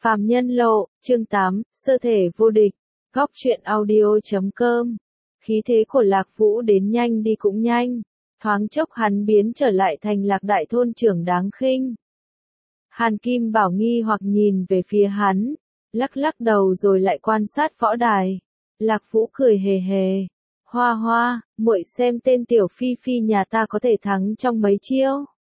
Phàm Nhân Lộ, chương 8, sơ thể vô địch. Góc truyện audio.com. Khí thế của Lạc Vũ đến nhanh đi cũng nhanh, thoáng chốc hắn biến trở lại thành Lạc đại thôn trưởng đáng khinh. Hàn Kim Bảo nghi hoặc nhìn về phía hắn, lắc lắc đầu rồi lại quan sát võ đài. Lạc Vũ cười hề hề. Hoa Hoa, muội xem tên tiểu phi phi nhà ta có thể thắng trong mấy chiêu.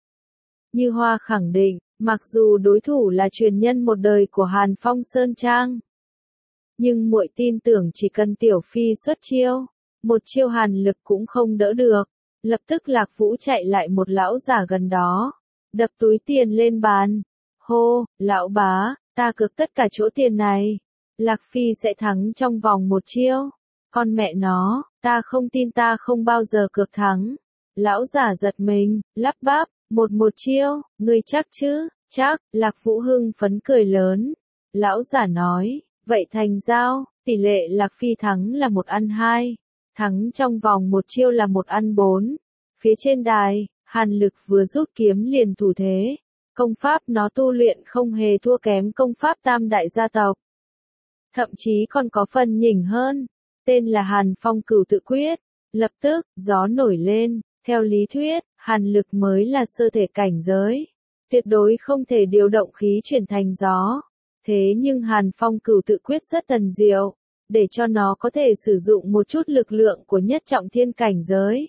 Như Hoa khẳng định, mặc dù đối thủ là truyền nhân một đời của Hàn Phong Sơn Trang, nhưng muội tin tưởng chỉ cần tiểu phi xuất chiêu, một chiêu hàn lực cũng không đỡ được. Lập tức Lạc Vũ chạy lại một lão giả gần đó, đập túi tiền lên bàn. Hô, lão bá, ta cược tất cả chỗ tiền này, Lạc Phi sẽ thắng trong vòng một chiêu. Con mẹ nó, ta không tin, ta không bao giờ cược thắng. Lão giả giật mình, lắp bắp, một chiêu, ngươi chắc chứ? Chắc. Lạc Vũ hưng phấn cười lớn. Lão giả nói, vậy thành giao, tỷ lệ Lạc Phi thắng là 1-2, thắng trong vòng một chiêu là 1-4. Phía trên đài, Hàn Lực vừa rút kiếm liền thủ thế. Công pháp nó tu luyện không hề thua kém công pháp tam đại gia tộc, thậm chí còn có phần nhỉnh hơn. Tên là Hàn Phong Cửu Tự Quyết. Lập tức, gió nổi lên. Theo lý thuyết, Hàn Lực mới là sơ thể cảnh giới, tuyệt đối không thể điều động khí chuyển thành gió. Thế nhưng Hàn Phong Cửu Tự Quyết rất thần diệu, để cho nó có thể sử dụng một chút lực lượng của nhất trọng thiên cảnh giới.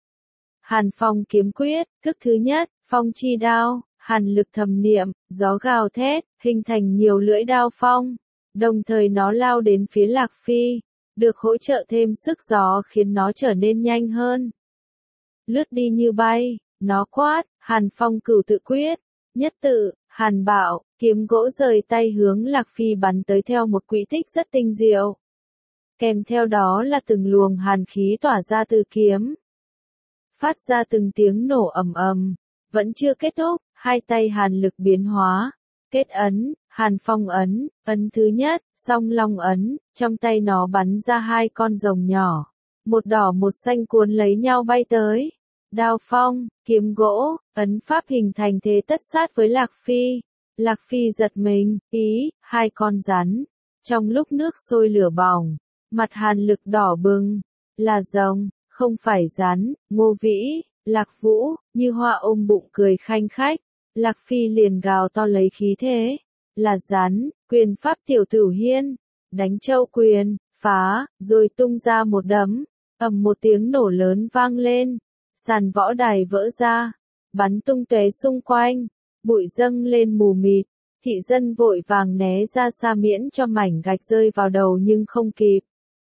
Hàn Phong Kiếm Quyết, thức thứ nhất, Phong Chi Đao. Hàn Lực thầm niệm, gió gào thét, hình thành nhiều lưỡi đao phong, đồng thời nó lao đến phía Lạc Phi, được hỗ trợ thêm sức gió khiến nó trở nên nhanh hơn. Lướt đi như bay, nó quát, Hàn Phong Cửu Tự Quyết, nhất tự, Hàn Bạo, kiếm gỗ rời tay hướng Lạc Phi bắn tới theo một quỹ tích rất tinh diệu. Kèm theo đó là từng luồng hàn khí tỏa ra từ kiếm, phát ra từng tiếng nổ ầm ầm. Vẫn chưa kết thúc, hai tay Hàn Lực biến hóa, kết ấn, Hàn Phong ấn, ấn thứ nhất, Song Long ấn, trong tay nó bắn ra hai con rồng nhỏ, một đỏ một xanh cuốn lấy nhau bay tới. Đao phong, kiếm gỗ, ấn pháp hình thành thế tất sát với Lạc Phi. Lạc Phi giật mình, hai con rắn. Trong lúc nước sôi lửa bỏng, mặt Hàn Lực đỏ bừng, là rồng, không phải rắn. Ngô Vĩ, Lạc Vũ, Như Hoa ôm bụng cười khanh khách. Lạc Phi liền gào to lấy khí thế, là rắn, quyền pháp tiểu tử hiên, đánh châu quyền, phá, rồi tung ra một đấm, ầm một tiếng nổ lớn vang lên, sàn võ đài vỡ ra, bắn tung tóe xung quanh, bụi dâng lên mù mịt, thị dân vội vàng né ra xa miễn cho mảnh gạch rơi vào đầu nhưng không kịp,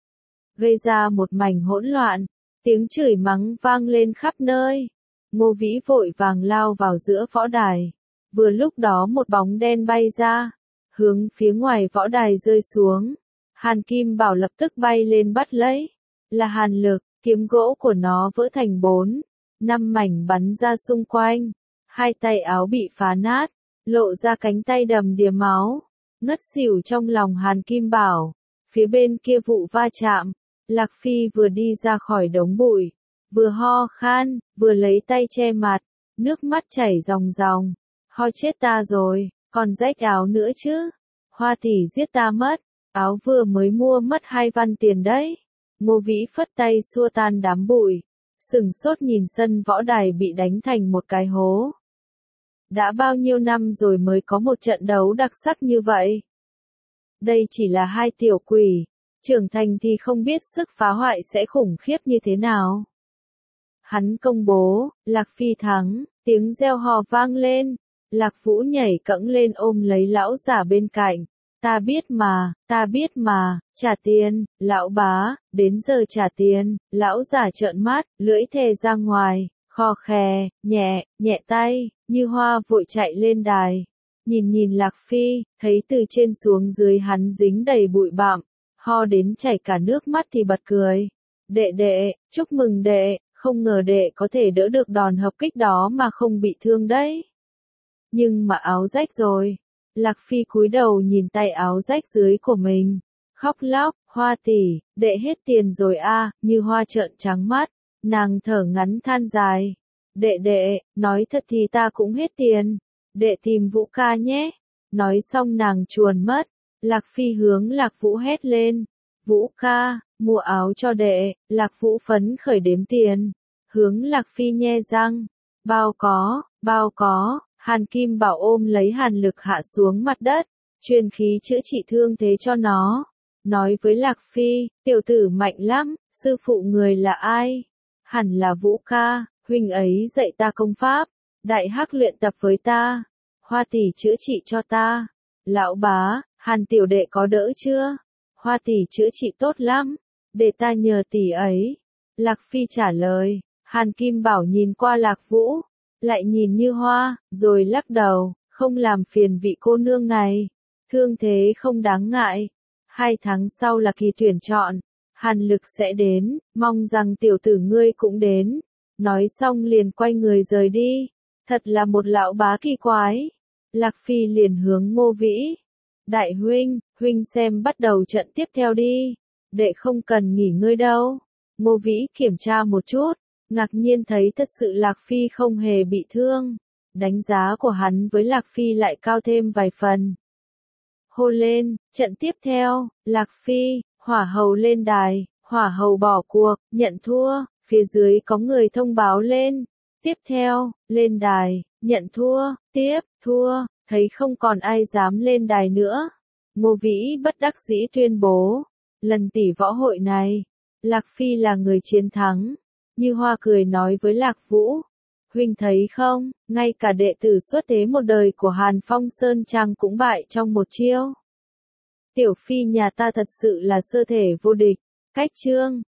gây ra một mảnh hỗn loạn, tiếng chửi mắng vang lên khắp nơi. Ngô Vĩ vội vàng lao vào giữa võ đài. Vừa lúc đó một bóng đen bay ra, hướng phía ngoài võ đài rơi xuống. Hàn Kim Bảo lập tức bay lên bắt lấy. Là Hàn Lực, kiếm gỗ của nó vỡ thành 4-5 mảnh bắn ra xung quanh. Hai tay áo bị phá nát, lộ ra cánh tay đầm đìa máu. Ngất xỉu trong lòng Hàn Kim Bảo. Phía bên kia vụ va chạm, Lạc Phi vừa đi ra khỏi đống bụi, vừa ho khan, vừa lấy tay che mặt, nước mắt chảy ròng ròng. Ho chết ta rồi, còn rách áo nữa chứ. Hoa tỷ giết ta mất, áo vừa mới mua mất 2 văn tiền đấy. Ngô Vĩ phất tay xua tan đám bụi, sửng sốt nhìn sân võ đài bị đánh thành một cái hố. Đã bao nhiêu năm rồi mới có một trận đấu đặc sắc như vậy. Đây chỉ là 2 tiểu quỷ, trưởng thành thì không biết sức phá hoại sẽ khủng khiếp như thế nào. Hắn công bố, Lạc Phi thắng, tiếng reo hò vang lên. Lạc Vũ nhảy cẫng lên ôm lấy lão giả bên cạnh. Ta biết mà, trả tiền, lão bá, đến giờ trả tiền. Lão giả trợn mắt, lưỡi thè ra ngoài, khò khè, nhẹ tay. Như Hoa vội chạy lên đài, nhìn Lạc Phi, thấy từ trên xuống dưới hắn dính đầy bụi bặm, ho đến chảy cả nước mắt thì bật cười. Đệ, chúc mừng đệ, không ngờ đệ có thể đỡ được đòn hợp kích đó mà không bị thương đấy. Nhưng mà áo rách rồi. Lạc Phi cúi đầu nhìn tay áo rách dưới của mình, khóc lóc, Hoa tỷ, đệ hết tiền rồi a. Như Hoa trợn trắng mắt, nàng thở ngắn than dài. Đệ, nói thật thì ta cũng hết tiền. Đệ tìm Vũ ca nhé. Nói xong nàng chuồn mất. Lạc Phi hướng Lạc Vũ hét lên. Vũ ca, mua áo cho đệ. Lạc Vũ phấn khởi đếm tiền. Hướng Lạc Phi nhe răng. Bao có. Hàn Kim Bảo ôm lấy Hàn Lực hạ xuống mặt đất. Truyền khí chữa trị thương thế cho nó. Nói với Lạc Phi, tiểu tử mạnh lắm, sư phụ người là ai? Hẳn là Vũ ca, huynh ấy dạy ta công pháp. Đại Hắc luyện tập với ta. Hoa tỷ chữa trị cho ta. Lão bá, Hàn tiểu đệ có đỡ chưa? Hoa tỷ chữa trị tốt lắm. Để ta nhờ tỷ ấy. Lạc Phi trả lời. Hàn Kim Bảo nhìn qua Lạc Vũ. Lại nhìn Như Hoa, rồi lắc đầu. Không làm phiền vị cô nương này. Thương thế không đáng ngại. 2 tháng sau là kỳ tuyển chọn. Hàn Lực sẽ đến. Mong rằng tiểu tử ngươi cũng đến. Nói xong liền quay người rời đi. Thật là một lão bá kỳ quái. Lạc Phi liền hướng Ngô Vĩ. Đại huynh, huynh xem bắt đầu trận tiếp theo đi. Đệ không cần nghỉ ngơi đâu. Ngô Vĩ kiểm tra một chút. Ngạc nhiên thấy thật sự Lạc Phi không hề bị thương. Đánh giá của hắn với Lạc Phi lại cao thêm vài phần. Hô lên, trận tiếp theo, Lạc Phi, hỏa hầu lên đài, hỏa hầu bỏ cuộc, nhận thua, phía dưới có người thông báo lên. Tiếp theo, lên đài, nhận thua, thua, thấy không còn ai dám lên đài nữa. Ngô Vĩ bất đắc dĩ tuyên bố, lần tỷ võ hội này, Lạc Phi là người chiến thắng. Như Hoa cười nói với Lạc Vũ, huynh thấy không, ngay cả đệ tử xuất thế một đời của Hàn Phong Sơn Trang cũng bại trong một chiêu. Tiểu Phi nhà ta thật sự là sơ thể vô địch. Cách chương